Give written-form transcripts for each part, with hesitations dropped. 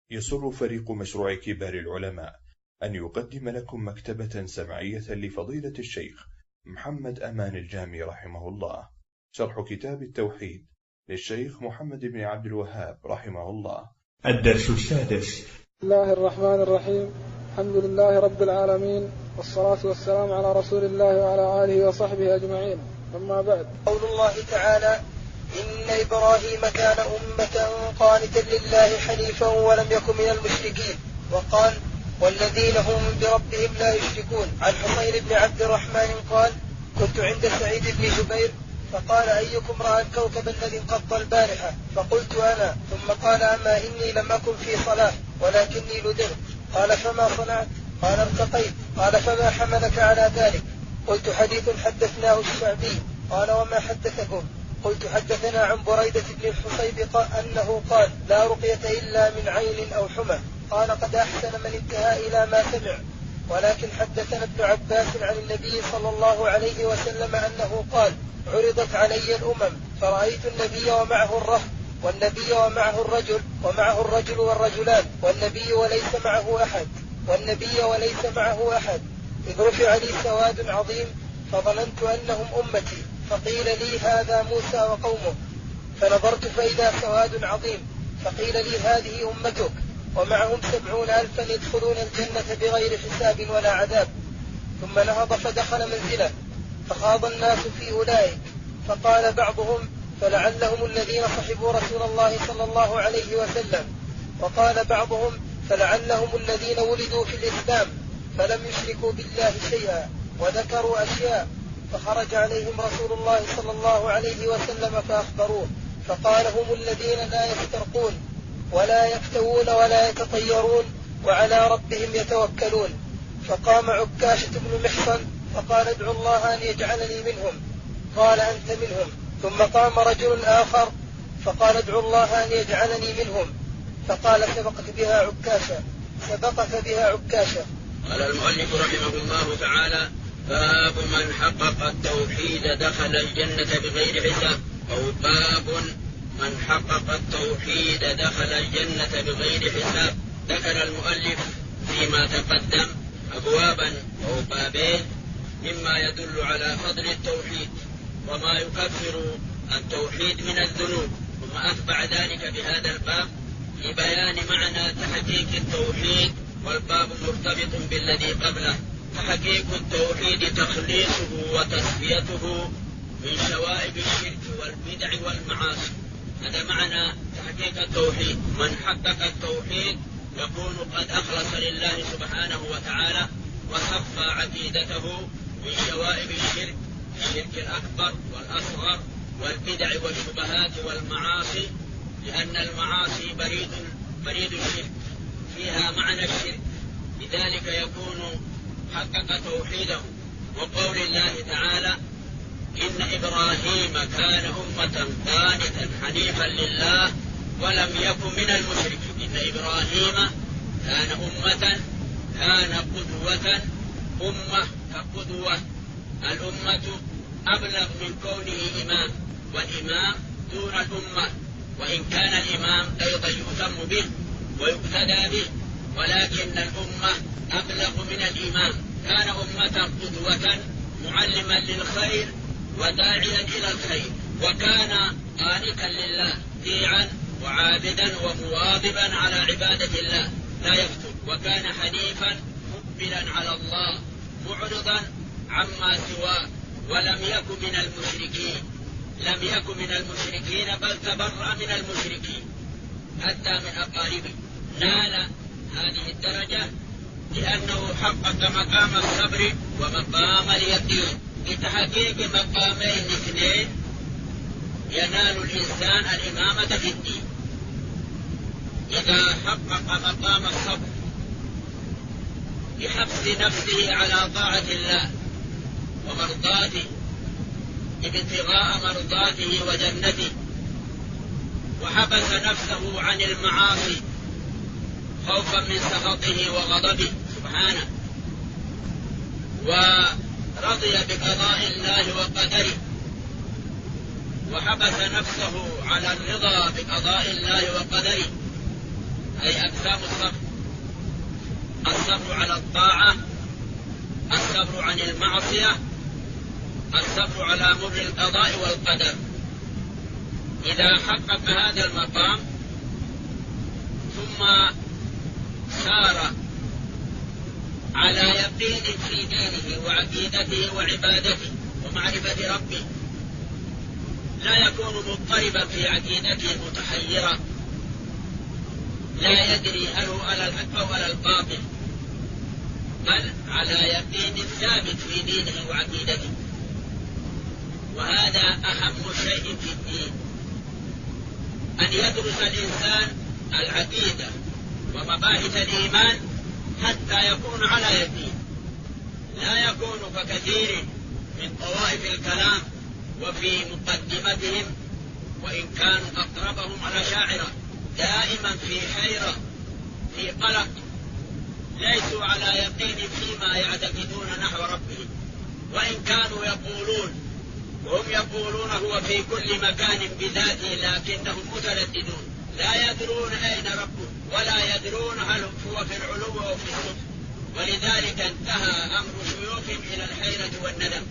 يسر فريق مشروع كبار العلماء أن يقدم لكم مكتبة سمعية لفضيلة الشيخ محمد أمان الجامي رحمه الله، شرح كتاب التوحيد للشيخ محمد بن عبد الوهاب رحمه الله. الدرس السادس. بسم الله الرحمن الرحيم. الحمد لله رب العالمين، والصلاة والسلام على رسول الله وعلى آله وصحبه أجمعين، أما بعد. قول الله تعالى: إن إبراهيم كان أمة قانتا لله حنيفا ولم يكن من المشركين. وقال: والذين هم بربهم لا يشركون. عن حصين بن عبد الرحمن قال: كنت عند سعيد بن جبير فقال: أيكم رأى الكوكب الذي انقض البارحة؟ فقلت: أنا. ثم قال: أما إني لم أكن في صلاة ولكني لدغت. قال: فما صنعت؟ قال: ارتقيت. قال: فما حملك على ذلك؟ قلت: حديث حدثناه الشعبي. قال: وما حدثكم؟ قلت: حدثنا عن بريدة بن الحصيب أنه قال: لا رقية إلا من عين أو حمى. قال: قد أحسن من انتهى إلى ما سمع. ولكن حدثنا ابن عباس عن النبي صلى الله عليه وسلم أنه قال: عرضت علي الأمم فرأيت النبي ومعه الرهط، والنبي ومعه الرجل، ومعه الرجل والرجلان، والنبي وليس معه أحد، والنبي وليس معه أحد. إذ رفع لي سواد عظيم فظننت أنهم أمتي، فقيل لي: هذا موسى وقومه. فنظرت فإذا سواد عظيم، فقيل لي: هذه أمتك ومعهم 70,000 يدخلون الجنة بغير حساب ولا عذاب. ثم نهض فدخل منزله فخاض الناس في أولئك، فقال بعضهم: فلعلهم الذين صحبوا رسول الله صلى الله عليه وسلم. وقال بعضهم: فلعلهم الذين ولدوا في الإسلام فلم يشركوا بالله شيئا، وذكروا أشياء. فخرج عليهم رسول الله صلى الله عليه وسلم فأخبروه، فقال: هم الذين لا يسترقون ولا يكتوون ولا يتطيرون وعلى ربهم يتوكلون. فقام عكاشة بن محصن فقال: ادعوا الله أن يجعلني منهم. قال: أنت منهم. ثم قام رجل آخر فقال: ادعوا الله أن يجعلني منهم. فقال: سبقك بها عكاشة. قال المؤلف رحمه الله تعالى: باب من حقق التوحيد دخل الجنة بغير حساب. أو باب من حقق التوحيد دخل الجنة بغير حساب. ذكر المؤلف فيما تقدم أبوابا أو بابين مما يدل على فضل التوحيد وما يكفر التوحيد من الذنوب، ثم أتبع ذلك بهذا الباب لبيان معنى تحقيق التوحيد، والباب مرتبط بالذي قبله. تحقيق التوحيد تخليصه وتصفيته من شوائب الشرك والبدع والمعاصي. هذا معنى تحقيق التوحيد. من حقق التوحيد يكون قد أخلص لله سبحانه وتعالى وصفى عقيدته من شوائب الشرك الأكبر والأصغر والبدع والشبهات والمعاصي، لأن المعاصي بريد الشرك، فيها معنى الشرك، لذلك يكون حقق توحيده. وقول الله تعالى: إن إبراهيم كان أمة قانتا حنيفا لله ولم يكن من المشركين. إن إبراهيم كان أمة، كان قدوة، أمة كقدوة. الأمة أبلغ من كونه إمام، والإمام دون الأمة، وإن كان الإمام أيضا يهتم به ويقتدى به، ولكن الأمة أبلغ من الإمام. كان أمة قدوة معلما للخير وداعيا إلى الخير، وكان قانتا لله طيعا وعابدا ومواظبا على عبادة الله لا يفتر، وكان حنيفا مقبلا على الله معرضا عما سواه، ولم يكن من المشركين. لم يكن من المشركين بل تبرأ من المشركين حتى من أقاربه. نال هذه الدرجة لأنه حقق مقام الصبر ومقام اليقين. بتحقيق مقامين اثنين ينال الإنسان الإمامة في الدين. إذا حقق مقام الصبر بحبس نفسه على طاعة الله ومرضاته، ابتغاء مرضاته وجنته، وحبس نفسه عن المعاصي خوفا من سخطه وغضبه سبحانه، ورضي بقضاء الله وقدره، وحبس نفسه على الرضا بقضاء الله وقدره، أي أقسام الصبر: الصبر على الطاعة، الصبر عن المعصية، الصبر على مر القضاء والقدر. إذا حقق هذا المقام ثم سار على يقين في دينه وعقيدته وعبادته ومعرفة ربه، لا يكون مضطربا في عقيدته متحيرا، لا يدري هل هو على الحق أو على الباطل، بل على يقين ثابت في دينه وعقيدته. وهذا أهم شيء في الدين، أن يدرس الإنسان العقيدة ومباحث الإيمان حتى يكون على يقين، لا يكون ككثير من طوائف الكلام وفي مقدمتهم، وإن كانوا أقربهم الأشاعرة، دائما في حيرة في قلق، ليسوا على يقين فيما يعتقدون نحو ربهم، وإن كانوا يقولون وهم يقولون هو في كل مكان بذاته، لكنهم مترددون لا يدرون أين ربه ولا يدرون هل هو في العلو أو في السفل. ولذلك انتهى أمر شيوخهم إلى الحيرة والندم.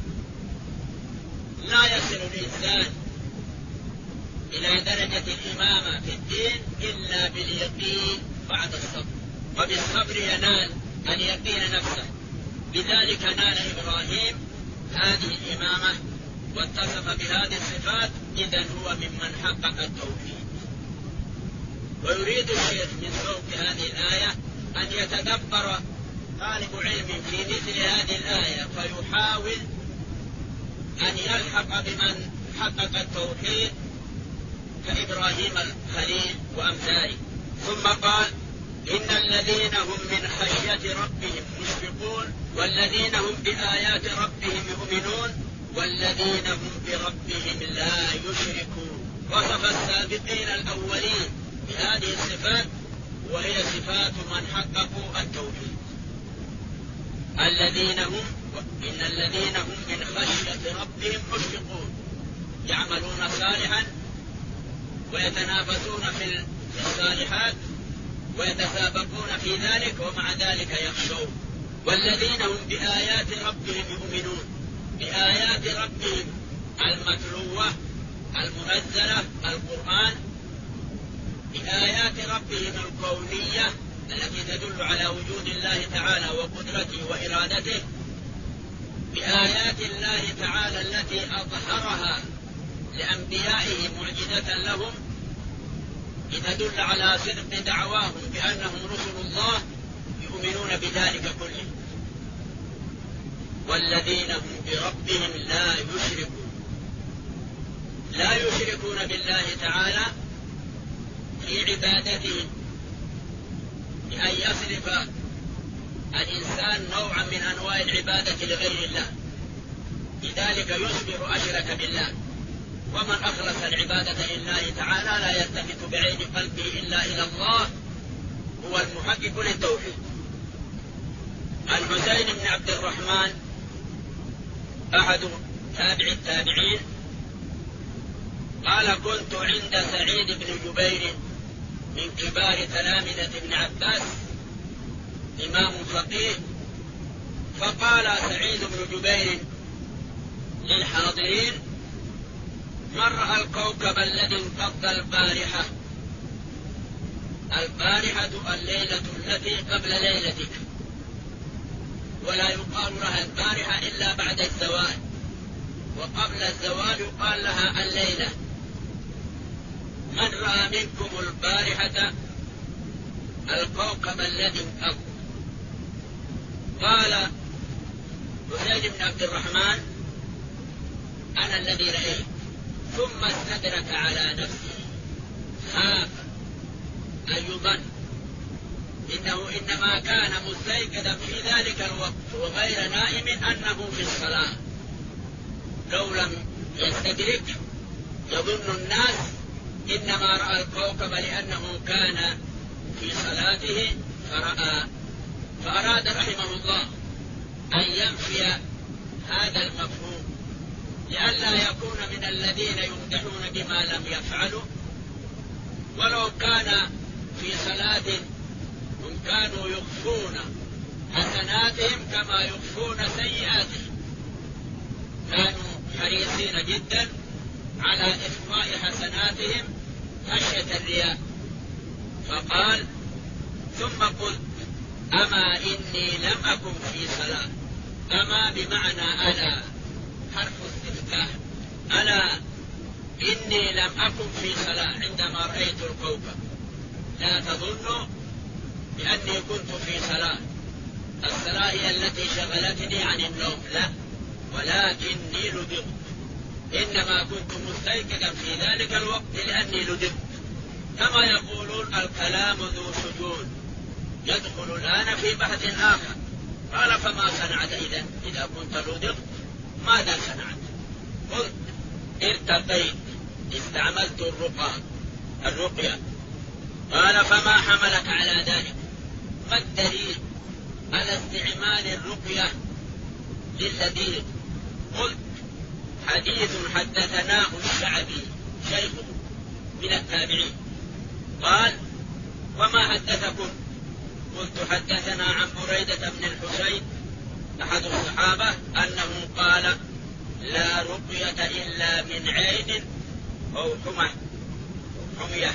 لا يصل الإنسان إلى درجة الإمامة في الدين إلا باليقين بعد الصبر، وبالصبر ينال اليقين نفسه. لذلك نال إبراهيم هذه الإمامة واتصف بهذه الصفات، إذن هو ممن حقق التوحيد. ويريد الشيخ من فوق هذه الآية أن يتدبر طالب علم في مثل هذه الآية فيحاول أن يلحق بمن حقق التوحيد كإبراهيم الخليل وأمثاله. ثم قال: إن الذين هم من خشية ربهم مشفقون والذين هم بآيات ربهم يؤمنون والذين هم بربهم لا يشركون. وصف السابقين الأولين بهذه الصفات، وهي صفات من حققوا التوحيد. إن الذين هم من خشية ربهم مشفقون، يعملون صالحا ويتنافسون في الصالحات ويتسابقون في ذلك، ومع ذلك يخشون. والذين هم بآيات ربهم يؤمنون، بآيات ربهم المتلوة المنزلة القرآن، بآيات ربهم الكونية التي تدل على وجود الله تعالى وقدرته وإرادته، بآيات الله تعالى التي أظهرها لأنبيائه معجزة لهم لتدل على صدق دعواهم بأنهم رسل الله، يؤمنون بذلك كله. والذين هم بربهم لا يشركون بالله تعالى في عبادتهم، بأن يصرف الإنسان نوعا من أنواع العبادة لغير الله، لذلك يصبر أشرك بالله. ومن أخلص العبادة لله تعالى لا يلتفت بعين قلبه إلا إلى الله، هو المحقق للتوحيد. الحسين بن عبد الرحمن أحد تابع التابعين قال: كنت عند سعيد بن جبير من كبار تلامذة ابن عباس، إمام فقيه، فقال سعيد بن جبير للحاضرين: من رأى الكوكب الذي انقض البارحة؟ البارحة الليلة التي قبل ليلتك، ولا يقال لها البارحة إلا بعد الزوال، وقبل الزوال يقال لها الليلة. من رأى منكم البارحة الكوكب الذي انقض؟ قال حسين بن عبد الرحمن: أنا الذي رأيت. ثم استدرك على نفسه، خاف أن يظن إنه إنما كان مستيقظا في ذلك الوقت وغير نائم، أنه في الصلاة. لو لم يستدرك يظن الناس إنما رأى الكوكب لأنه كان في صلاته فرأى. فأراد رحمه الله أن ينفي هذا المفهوم لئلا يكون من الذين يمدحون بما لم يفعلوا، ولو كان في صلاة هم كانوا يخفون حسناتهم كما يخفون سيئاتهم، كانوا حريصين جدا على إخفاء حسناتهم خشية الرياء. فقال: ثم قلت: أما إني لم أكن في صلاة. أما بمعنى ألا، حرف استفتاح. ألا إني لم أكن في صلاة عندما رأيت الكوكب، لا تظنوا بأني كنت في صلاة. الصلاة هي التي شغلتني عن النوم، لا، ولكني لدغت. إنما كنت مستيقظا في ذلك الوقت لأني لدغت. كما يقولون: الكلام ذو شجون، يدخل الآن في بحث آخر. قال: فما صنعت إذا كنت لدغت؟ ماذا صنعت؟ قلت: ارتقيت، استعملت الرقية. قال: فما حملك على ذلك؟ ما الدليل على استعمال الرقية للذيذ؟ قلت: حديث حدثناه الشعبي شيخه من التابعين. قال: وما حدثكم؟ قلت: حدثنا عن بريدة بن الحسين أحد الصحابة أنه قال: لا رقية إلا من عين أو حمية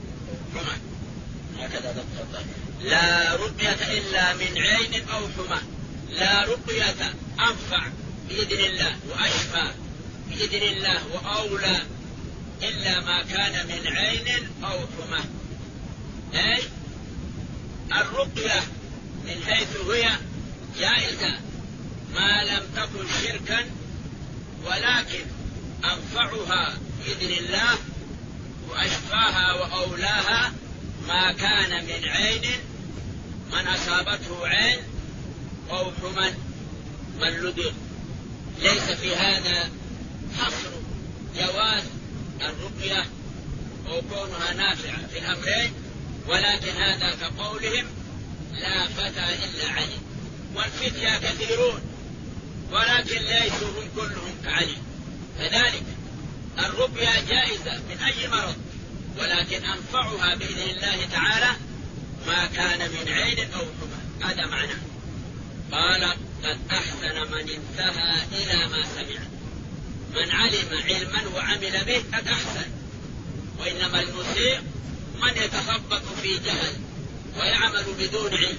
هكذا ضبط. لا رقية إلا من عين أو حمى. لا رقية أنفع بإذن الله وأشفى بإذن الله وأولى إلا ما كان من عين أو حمى. أي الرقية من حيث هي جائزة ما لم تكن شركا، ولكن أنفعها بإذن الله وأشفاها وأولاها ما كان من عين، من أصابته عين أو حمى من لدغ. ليس في هذا حصر جواز الرقية أو كونها نافعة في الأمرين، ولكن هذا كقولهم: لا فتى إلا علي. والفتية كثيرون ولكن ليسوا هم كلهم كعلي. كذلك الرقية جائزة من أي مرض، ولكن أنفعها بإذن الله تعالى ما كان من عين أو حمى. هذا معناه. قال: قد أحسن من انتهى إلى ما سمع. من علم علما وعمل به قد أحسن، وإنما المسيء من يتخبط في جهل ويعمل بدون علم،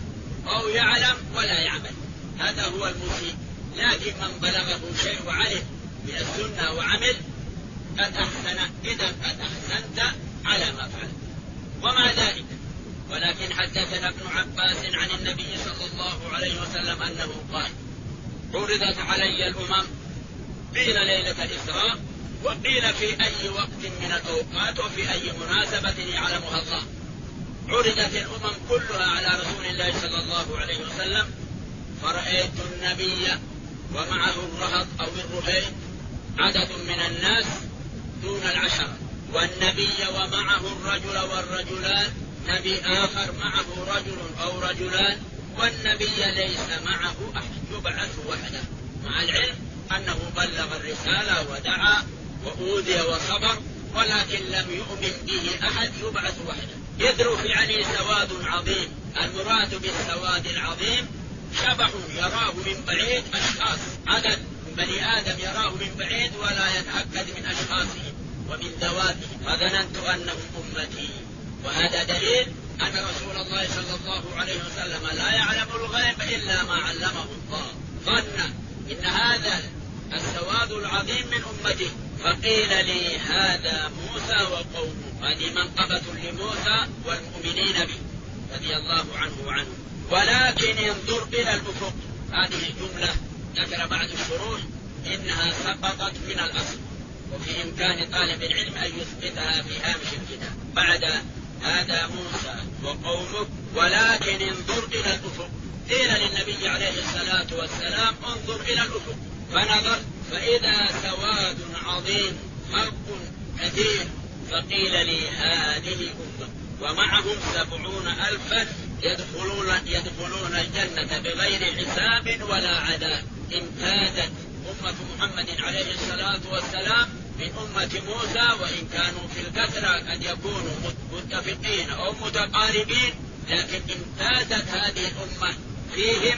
أو يعلم ولا يعمل، هذا هو المسيء. لكن من بلغه شيء وعلم من السنة وعمل قد أحسن، إذا قد أحسنت على ما فعل. وما ذلك، ولكن حدثنا ابن عباس عن النبي صلى الله عليه وسلم أنه قال: عرضت علي الأمم، قيل ليلة الإسراء، وقيل في أي وقت من الأوقات وفي أي مناسبة يعلمها الله. عرضت الأمم كلها على رسول الله صلى الله عليه وسلم، فرأيت النبي ومعه الرهط أو الرهيب عدد من الناس دون 10، والنبي ومعه الرجل والرجلان، نبي آخر معه رجل أو رجلان، والنبي ليس معه أحد، يبعث وحده، مع العلم أنه بلغ الرسالة ودعا وأوذي وصبر، ولكن لم يؤمن به أحد، يبعث وحده. يذرف يعني سواد عظيم. المراد بالسواد العظيم شبح يراه من بعيد، أشخاص، عدد بني آدم يراه من بعيد ولا يتأكد من أشخاصهم ومن ذواتهم، فظننت أنهم أمتي. وهذا دليل أن رسول الله صلى الله عليه وسلم لا يعلم الغيب إلا ما علمه الله. ظن إن هذا السواد العظيم من أمته. فقيل لي: هذا موسى وقومه. هذه منقبة لموسى والمؤمنين به رضي الله عنه وعنه. ولكن انظر إلى الأفق. هذه الجملة ذكر بعد الشروح إنها سقطت من الأصل، وفي إمكان طالب العلم أن يثبتها في هامش الكتاب. بعد هذا موسى وقومه، ولكن انظر إلى الأفق. قيل للنبي عليه الصلاة والسلام: انظر إلى الأفق. فنظر فإذا سواد عظيم، خلق كثير. فقيل لي: هذه أمة ومعهم 70,000 يدخلون الجنة بغير حساب ولا عذاب. امتازت أمة محمد عليه الصلاة والسلام من أمة موسى، وإن كانوا في الكثرة قد يكونوا متفقين أو متقاربين، لكن امتازت هذه الأمة فيهم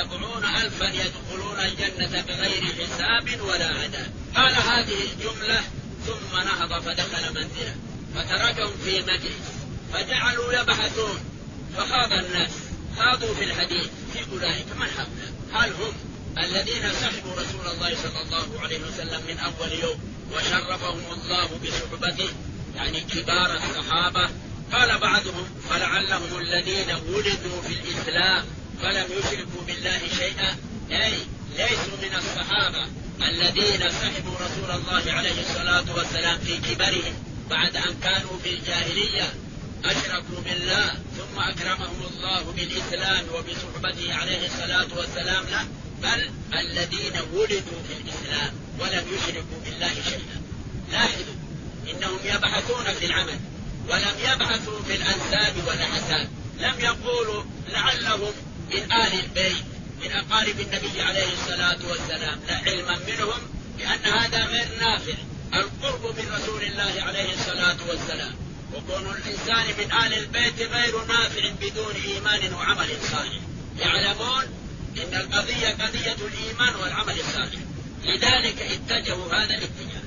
70,000 يدخلون الجنة بغير حساب ولا عذاب. قال هذه الجملة ثم نهض فدخل منزله فتركهم في مجلس فجعلوا يبحثون، فخاض الناس خاضوا في الحديث في أولئك من هؤلاء، هل هم الذين صحبوا رسول الله صلى الله عليه وسلم من أول يوم وشرفهم الله بصحبته، يعني كبار الصحابة؟ قال بعضهم فلعلهم الذين ولدوا في الإسلام فلم يشركوا بالله شيئا، أي ليسوا من الصحابة الذين صحبوا رسول الله عليه الصلاة والسلام في كبرهم بعد أن كانوا في الجاهلية أشركوا بالله ثم أكرمهم الله بالإسلام وبصحبته عليه الصلاة والسلام، لا، بل الذين ولدوا في الإسلام ولم يشركوا بالله شيئا. لاحظوا إنهم يبحثون في العمل ولم يبحثوا في الأنساب والأحساب، لم يقولوا لعلهم من آل البيت من أقارب النبي عليه الصلاة والسلام، لا، علما منهم بأن هذا غير نافع، القرب من رسول الله عليه الصلاة والسلام وكون الإنسان من آل البيت غير نافع بدون إيمان وعمل صالح. يعلمون إن القضية قضية الإيمان والعمل الصالح، لذلك اتجهوا هذا الاتجاه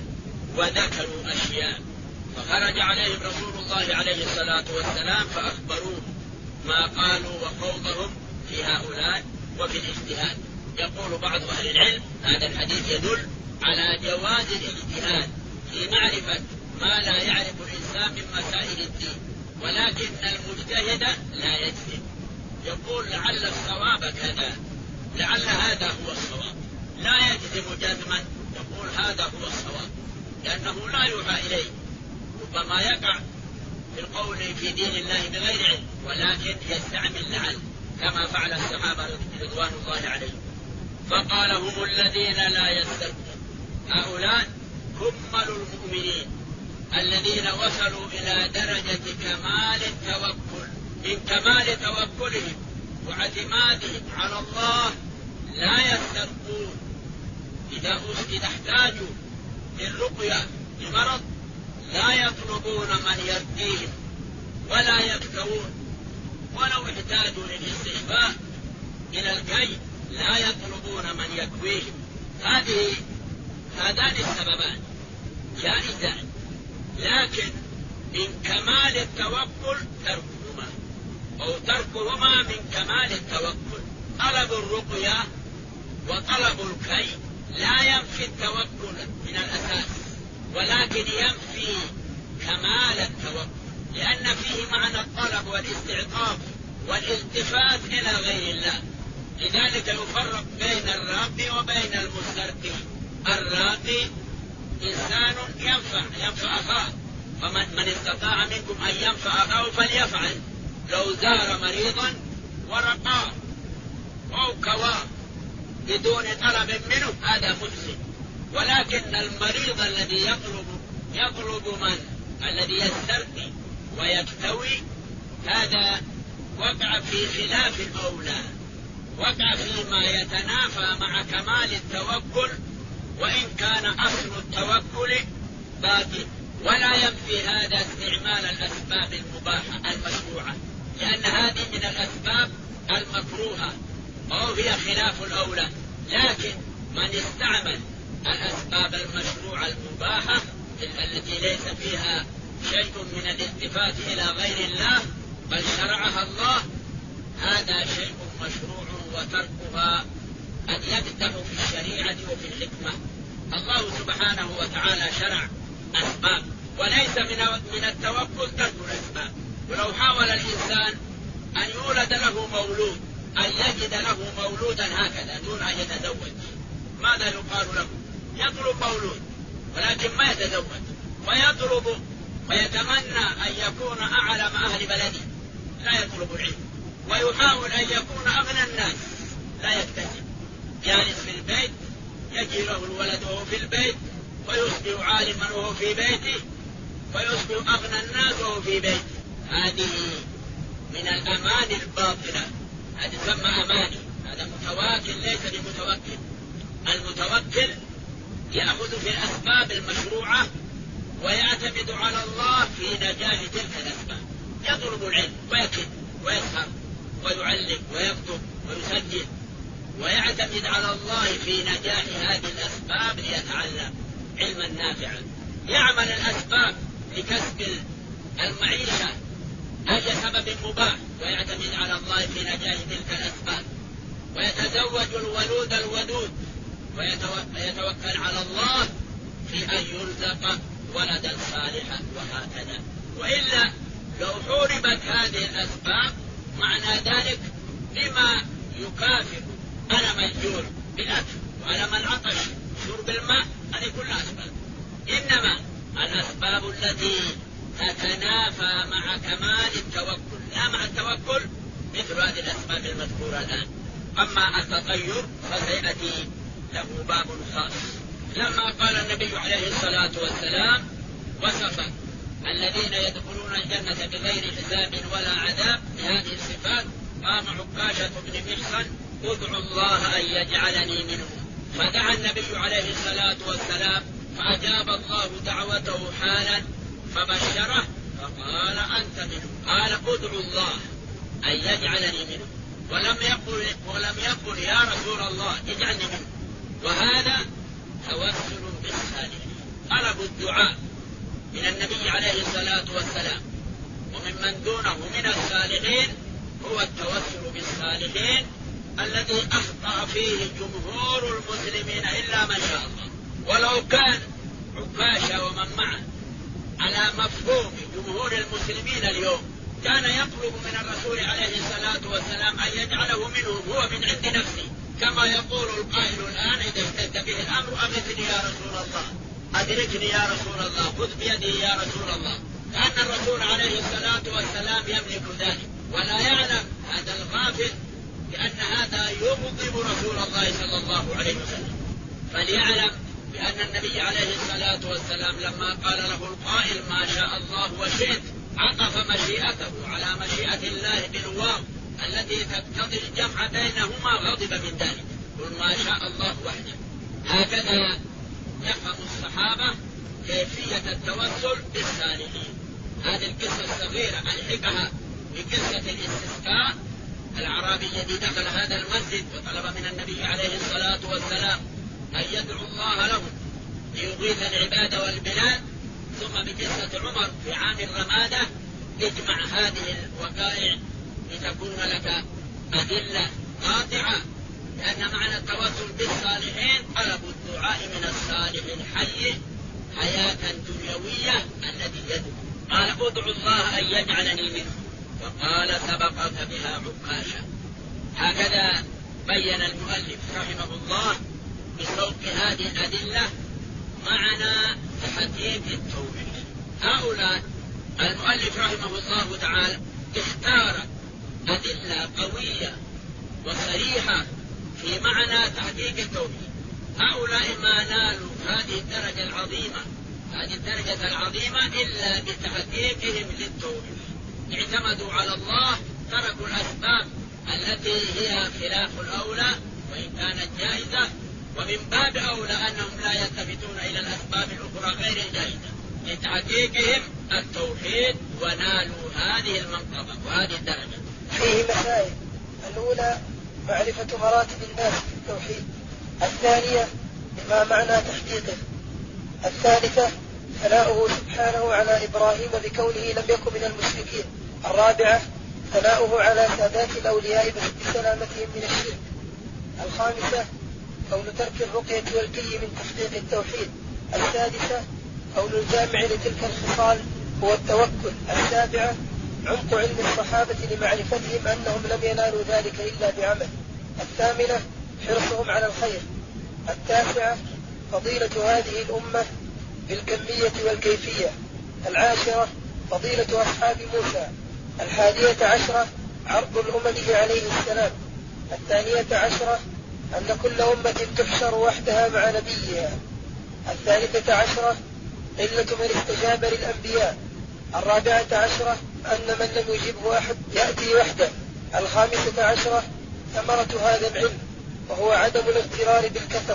وذكروا أشياء، فخرج عليهم رسول الله عليه الصلاة والسلام فأخبروه ما قالوا وخوضهم في هؤلاء وفي الاجتهاد. يقول بعض أهل العلم هذا الحديث يدل على جواز الاجتهاد في معرفة ما لا يعرف الإنسان من مسائل الدين، ولكن المجتهد لا يجزم، يقول لعل الصواب كذا، لعل هذا هو الصواب، لا يجزم جزما، يقول هذا هو الصواب، لأنه لا يوحى إليه، ربما يقع في القول في دين الله بغير علم، ولكن يستعمل لعل كما فعل الصحابة رضوان الله عليهم. فقال هم الذين لا يستكبرون، هؤلاء كمل المؤمنين الذين وصلوا إلى درجة كمال التوكل، من كمال توكلهم واعتمادهم على الله لا يسترقون، إذا احتاجوا للرقية لمرض لا يطلبون من يرقيهم ولا يبكون، ولو احتاجوا للاستشفاء إلى الكي لا يطلبون من يكويهم. هذان السببان جائزان، لكن من كمال التوكل تركهما، أو تركهما من كمال التوكل. طلب الرقية وطلب الكي لا ينفي التوكل من الأساس، ولكن ينفي كمال التوكل، لأن فيه معنى الطلب والاستعطاف والالتفات إلى غير الله. لذلك يفرق بين الراقي وبين المسترقي. الراقي إنسان ينفع أخاه، فمن استطاع منكم أن ينفع أخاه فليفعل. لو زار مريضا ورقاه أو كواه بدون طلب منه هذا محسن، ولكن المريض الذي يطلب الذي يسترقي ويكتوي هذا وقع في خلاف الأولى، وقع فيما يتنافى مع كمال التوكل، وإن كان أصل التوكل باطل. ولا ينفي هذا استعمال الأسباب المباحة المشروعة، لأن هذه من الأسباب المكروهة أو هي خلاف الأولى. لكن من استعمل الأسباب المشروعة المباحة التي ليس فيها شيء من الالتفات إلى غير الله بل شرعها الله، هذا شيء مشروع، وتركها أن يقدح في الشريعة وفي الحكمة. الله سبحانه وتعالى شرع أسباب، وليس من التوكل ترك الأسباب. ولو حاول الإنسان أن يولد له مولود، أن يجد له مولودا هكذا دون أن يتزوج، ماذا يقال له؟ يطلب مولود ولكن ما يتزوج، ويطلب ويتمنى أن يكون أعلم أهل بلده، لا يطلب العلم، ويحاول أن يكون أغنى الناس، لا يكتسب، جالس في البيت يجي له الولد وهو في البيت، ويصبح عالما وهو في بيته، ويصبح أغنى الناس وهو في بيته. هذه من الأماني الباطلة، هذه تسمى أماني، هذا متواكل ليس بمتوكل. المتوكل يأخذ في الأسباب المشروعة ويعتمد على الله في نجاح تلك الأسباب، يطلب العلم ويكتب ويسهر ويعلم ويكتب ويسجل ويعتمد على الله في نجاح هذه الأسباب ليتعلم علما نافعا، يعمل الأسباب لكسب المعيشة أي سبب مباح ويعتمد على الله في نجاح تلك الأسباب، ويتزوج الولود الودود ويتوكل على الله في أن يرزق ولدا صالحا وهكذا. وإلا لو حوربت هذه الأسباب معنى ذلك لما يكافئ ألم الجوع بالأكل وألم العطش شرب الماء، هذه كلها أسباب، إنما الأسباب التي تتنافى مع كمال التوكل لا مع التوكل مثل هذه الأسباب المذكورة الآن. أما التطير فسيأتي له باب خاص. لما قال النبي عليه الصلاة والسلام وصف الذين يدخلون الجنة بغير حساب ولا عذاب بهذه الصفات، قام عكاشة بن محصن ادعوا الله أن يجعلني منهم، فدعا النبي عليه الصلاة والسلام فأجاب الله دعوته حالا فبشره فقال أنت منهم، قال ادعوا الله أن يجعلني منهم، ولم يقل يا رسول الله اجعلني منهم. وهذا توسل بالصالحين، طلب الدعاء من النبي عليه الصلاة والسلام وممن دونه من الصالحين هو التوسل بالصالحين الذي أخطأ فيه جمهور المسلمين إلا من شاء الله. ولو كان عكاشة ومن معه على مفهوم جمهور المسلمين اليوم كان يطلب من الرسول عليه الصلاة والسلام أن يجعله منهم هو من عند نفسه، كما يقول القائل الآن إذا اشتد به الأمر أغثني يا رسول الله، أدركني يا رسول الله، خذ بيدي يا رسول الله، كأن الرسول عليه الصلاة والسلام يملك ذلك ولا يعلم هذا الغافل بأن هذا يغضب رسول الله صلى الله عليه وسلم. فليعلم بأن النبي عليه الصلاة والسلام لما قال له القائل ما شاء الله وشئت عطف مشيئته على مشيئة الله بالواو التي تقتضي الجمع بينهما، غضب من ذلك، قل ما شاء الله وحده. هكذا يفهم الصحابة كيفية التوسل بالصالحين. هذه القصة الصغيرة ألحقها بقصة الاستسقاء، الأعرابي الذي دخل هذا المسجد وطلب من النبي عليه الصلاة والسلام أن يدعو الله له ليغيث العباد والبلاد، ثم بقصة عمر في عام الرمادة. اجمع هذه الوقائع لتكون لك أدلة قاطعة، لأن معنى التوسل بالصالحين طلب الدعاء من الصالح الحي حياة دنيوية التي يدعو. قال ادعو الله أن يجعلني منه، وقال سبقك بها عكاشة. هكذا بين المؤلف رحمه الله بسوق هذه الأدلة معنى تحقيق التوحيد. هؤلاء المؤلف رحمه الله تعالى اختار أدلة قوية وصريحة في معنى تحقيق التوحيد. هؤلاء ما نالوا هذه الدرجة العظيمة إلا بتحقيقهم للتوحيد، اعتمدوا على الله، تركوا الأسباب التي هي خلاف الأولى وإن كانت جائزة، ومن باب أولى أنهم لا يلتفتون إلى الأسباب الأخرى غير الجائزة لتحقيقهم التوحيد، ونالوا هذه المنقبة وهذه الدرجة. فيه مسائل: الأولى معرفة مراتب الناس في التوحيد، الثانية ما معنى تحقيقه، الثالثة ثناؤه سبحانه على إبراهيم بكونه لم يكن من المشركين، الرابعة ثناؤه على سادات الأولياء بسلامتهم من الشرك، الخامسة قول ترك الرقية والكي من تحقيق التوحيد، السادسة قول الجامع لتلك الخصال هو التوكل، السابعة عمق علم الصحابة لمعرفتهم أنهم لم ينالوا ذلك إلا بعمل، الثامنة حرصهم على الخير، التاسعة فضيلة هذه الأمة بالكمية والكيفية، العاشرة فضيلة أصحاب موسى، 11 عرض الأمم عليه السلام، 12 أن كل أمة تحشر وحدها مع نبيها، 13 قلة من استجاب للأنبياء، 14 أن من لم يجبه أحد يأتي وحده، 15 ثمرة هذا العلم وهو عدم الاغترار بالكثرة،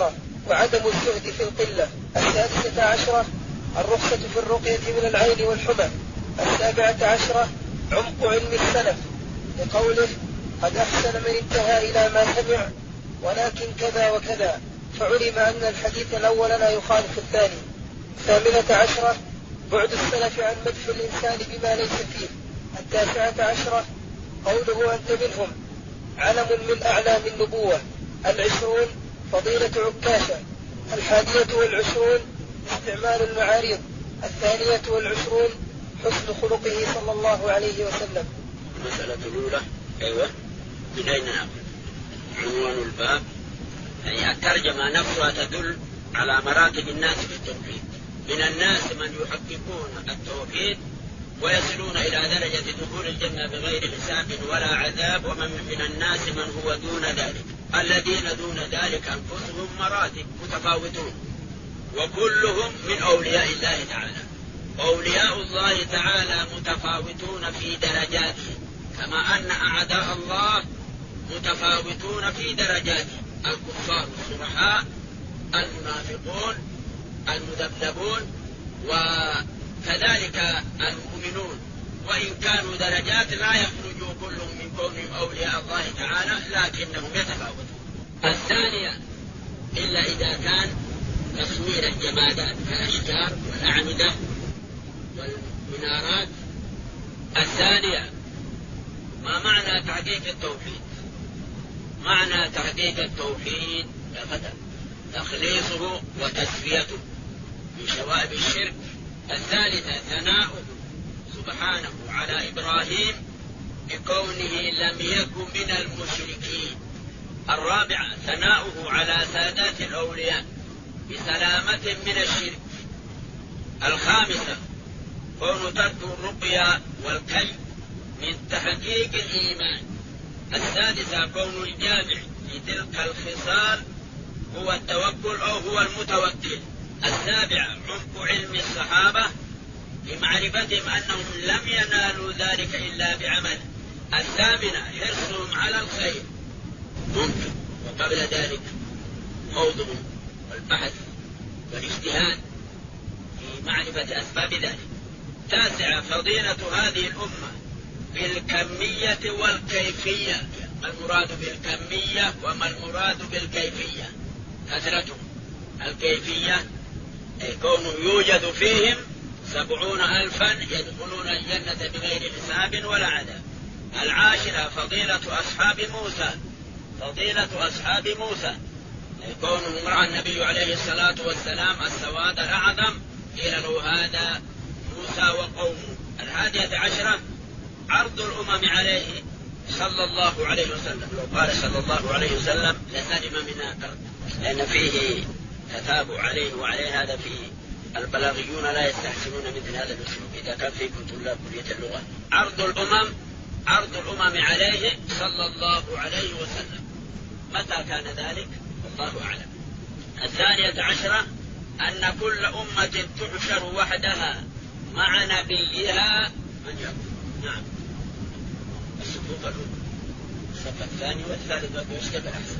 وعدم الزهد في القلة. 16 الرخصة في الرقية من العين والحمى. 17 عمق علم السلف لقوله قد أحسن من انتهى إلى ما سمع ولكن كذا وكذا، فعلم أن الحديث الأول لا يخالف الثاني. 18 بعد السلف عن مدح الإنسان بما ليس فيه. 19 قوله أنت منهم علم من أعلام النبوة. 20 فضيلة عكاشة. 21 استعمال المعاريض. 22 حسن خلقه صلى الله عليه وسلم. المسألة الأولى أيوة من أين نأخذ؟ عنوان الباب يعني الترجمة نفسها تدل على مراتب الناس في التوحيد. من الناس من يحققون التوحيد ويصلون إلى درجة دخول الجنة بغير حساب ولا عذاب، ومن من الناس من هو دون ذلك. الذين دون ذلك أنفسهم مراتب متفاوتون، وكلهم من أولياء الله تعالى. أولياء الله تعالى متفاوتون في درجاتهم، كما أن أعداء الله متفاوتون في درجاتهم، الكفار الصرحاء، المنافقون، المذبذبون، وكذلك المؤمنون، وإن كانوا درجات لا يخرجوا كلهم من كونهم أولياء الله تعالى، لكنهم يتفاوتون. الثانية إلا إذا كان تصوير الجمادات كالأشجار والأعمدة والمنارات. الثانية ما معنى تحقيق التوحيد؟ معنى تحقيق التوحيد تخليصه وتسفيته من شوائب الشرك. الثالثة ثناؤه سبحانه على إبراهيم بكونه لم يكن من المشركين. الرابعة ثناؤه على سادات الأولياء بسلامة من الشرك. الخامسة كون ترك الرقية والكي من تحقيق الإيمان. السادسة كون الجامع لتلك الخصال هو التوكل أو هو المتوكل. السابعة عمق علم الصحابة لمعرفتهم أنهم لم ينالوا ذلك إلا بعمل. الثامنة حرصهم على الخير ممكن، وقبل ذلك موضوع والبحث والاجتهاد في معرفة أسباب ذلك. تاسعة فضيلة هذه الأمة بالكمية والكيفية. المراد بالكمية وما المراد بالكيفية؟ كثرتهم. الكيفية كونه يوجد فيهم 70,000 يدخلون الجنة بغير حساب ولا عذاب. العاشرة فضيلة أصحاب موسى. فضيلة أصحاب موسى كونه رأى النبي عليه الصلاة والسلام السواد الأعظم قيل له هذا موسى وقومه. 11 عرض الأمم عليه صلى الله عليه وسلم. لو قال صلى الله عليه وسلم لسلم من الأرض، لأن فيه تتابع عليه وعليه. هذا فيه البلاغيون لا يستحسنون مثل هذا الأسلوب إذا كان فيكم طلاب كلية اللغة. عرض الأمم عليه صلى الله عليه وسلم. متى كان ذلك؟ الله أعلم. 12 أن كل أمة تحشر وحدها مع نبيها من يقول. نعم الصفوف الأولى، الصف الثاني والثالث ويشتبه الأحسن.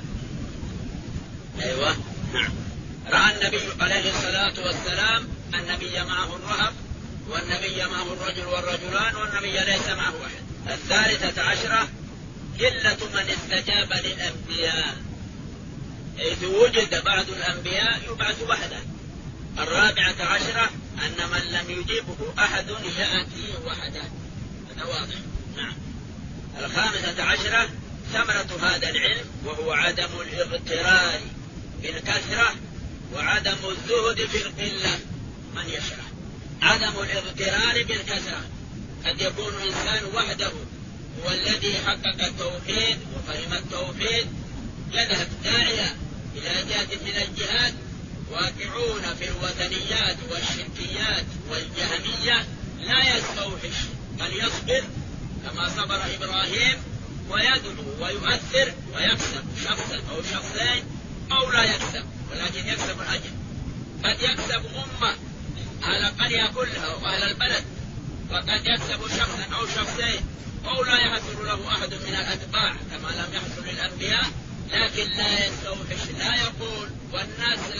أيوة نعم. رأى النبي عليه الصلاة والسلام النبي معه الرهب، والنبي معه الرجل والرجلان، والنبي ليس معه أحد. 13 قلة من استجاب للأنبياء، إذ وجد بعض الأنبياء يبعث وحده. 14 أن من لم يجيبه أحد يأتي وحده. هذا واضح. نعم. 15 ثمرة هذا العلم وهو عدم الاغترار بالكثرة وعدم الزهد في القلة. من يشرح عدم الاغترار بالكثرة؟ قد يكون إنسان وحده هو الذي حقق التوحيد وفهم التوحيد، يذهب داعية إلى جهة من الجهات، واقعون في الوثنيات والشركيات والجهمية، لا يستوحش بل يصبر كما صبر إبراهيم، ويدعو ويؤثر ويكسب شخصا أو شخصين أو لا يكسب، ولكن يكسب الأجر. قد يكسب أمة أهل القرية كلها وأهل البلد، وقد يكسب شخصا أو شخصين أو لا يحصل له أحد من الأتباع كما لم يحصل للأنبياء، لكن لا يستوحش، لا يقول والناس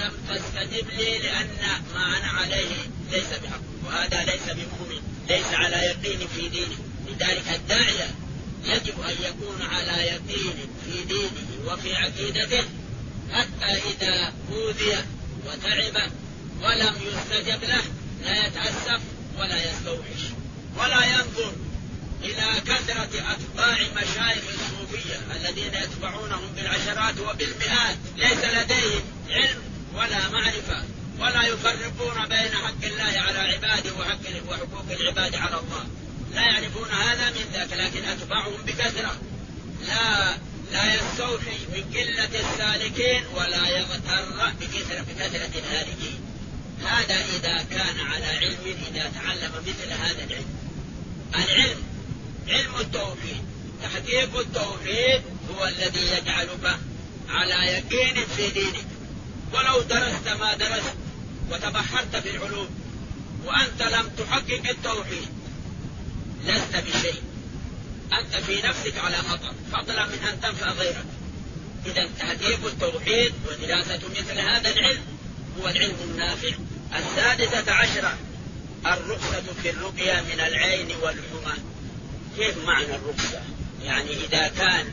لم تستجب لي لأن ما أنا عليه ليس بحق، وهذا ليس بمؤمن، ليس على يقين في دينه. لذلك الداعية يجب أن يكون على يقين في دينه وفي عقيدته، حتى إذا أوذي وتعب ولم يستجب له لا يتأسف ولا يستوحش ولا ينظر إلى كثرة أتباع مشايخ الصوفية الذين يتبعونهم بالعشرات وبالمئات، ليس لديهم علم ولا معرفة ولا يفرقون بين حق الله على عباده وحقوق العباد على الله، لا يعرفون هذا من ذاك، لكن أتباعهم بكثرة، لا يستوحي من قلة السالكين ولا يغتر بكثرة الهالكين. هذا إذا كان على علم، إذا تعلم مثل هذا العلم علم التوحيد، تحقيق التوحيد هو الذي يجعلك على يقين في دينك. ولو درست ما درست وتبحرت في العلوم وأنت لم تحقق التوحيد لست بشيء، أنت في نفسك على خطر، فضلا من أن تنفع غيرك. إذا تحقيق التوحيد ودراسة مثل هذا العلم هو العلم النافع. 16 الرخصة في الرقية من العين والحمى. كيف معنى الرخصة؟ يعني إذا كان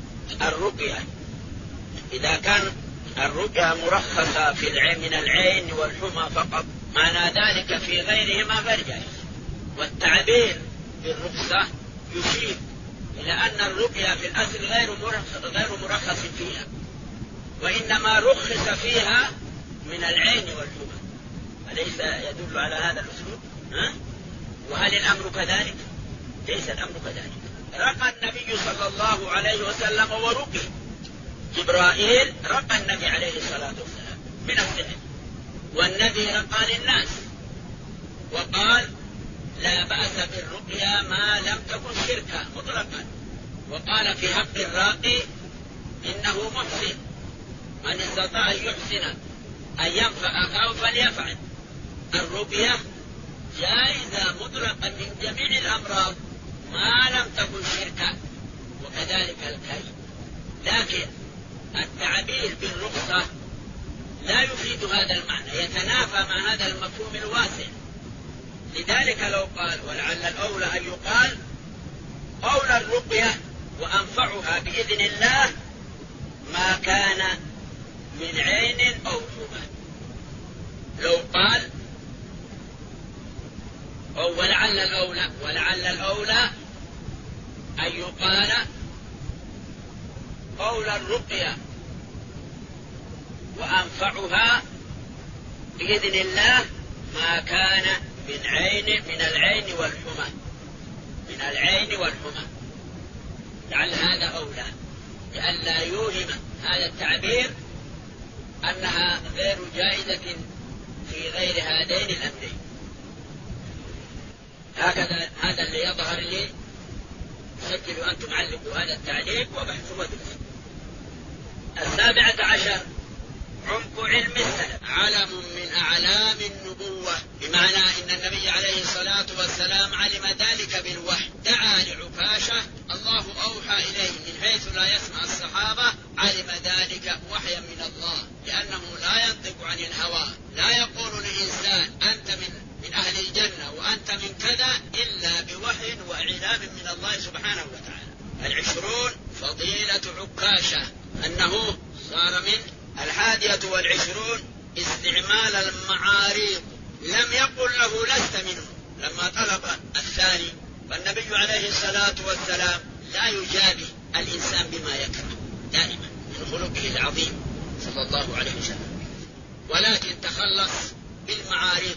الرقية مرخصة في من العين والحمى فقط، معنى ذلك في غيرهما غير جائز. والتعبير بالرخصة يشير إلى أن الرقية في الأصل غير مرخص فيها، وإنما رخص فيها من العين والحمى. أليس يدل على هذا الأسلوب؟ وهل الأمر كذلك؟ ليس الأمر كذلك. رقى النبي صلى الله عليه وسلم ورقي جبرائيل، رقى النبي عليه الصلاة والسلام بنفسه، والنبي رقى للناس وقال لا بأس بالرقية ما لم تكن شركا مطلقا، وقال في حق الراقي إنه محسن، من استطاع أن يحسن أن ينفع أخاه فليفعل. الرقية جائزة مطلقا من جميع الأمراض ما لم تكن شركا، وكذلك الكي. لكن التعبير بالرخصة لا يفيد هذا المعنى، يتنافى مع هذا المفهوم الواسع. لذلك لو قال، ولعل الأولى أن يقال أولى الرقية وأنفعها بإذن الله ما كان من عين أو حمى. لو قال أو ولعل الأولى أن يقال أولى الرقية وأنفعها بإذن الله ما كان من العين والحمى. لعل هذا أولى، لئلا يوهم هذا التعبير أنها غير جائزة في غير هذين الأمرين. هكذا هذا اللي يظهر لي. سجلوا أنتم علقوا هذا التعليق وبحثوا ودرسوا. 17 عمق علم السلف علم من أعلام النبوة، بمعنى إن النبي عليه الصلاة والسلام علم ذلك بالوحي. دعا لعكاشة، الله أوحى إليه من حيث لا يسمع الصحابة، علم ذلك وحيا من الله، لأنه لا ينطق عن الهوى، لا يقول لإنسان أنت من أهل الجنة وأنت من كذا إلا بوحي وإعلام من الله سبحانه وتعالى. 20 فضيلة عكاشة، أنه صار من 21 استعمال المعاريض، لم يقل له لست منه لما طلب الثاني. فالنبي عليه الصلاة والسلام لا يجابي الإنسان بما يكره دائما من خلقه العظيم صلى الله عليه وسلم، ولكن تخلص بالمعارض.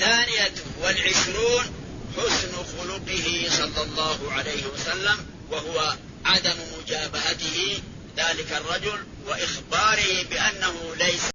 22 حسن خلقه صلى الله عليه وسلم، وهو عدم مجابهته ذلك الرجل وإخباره بأنه ليس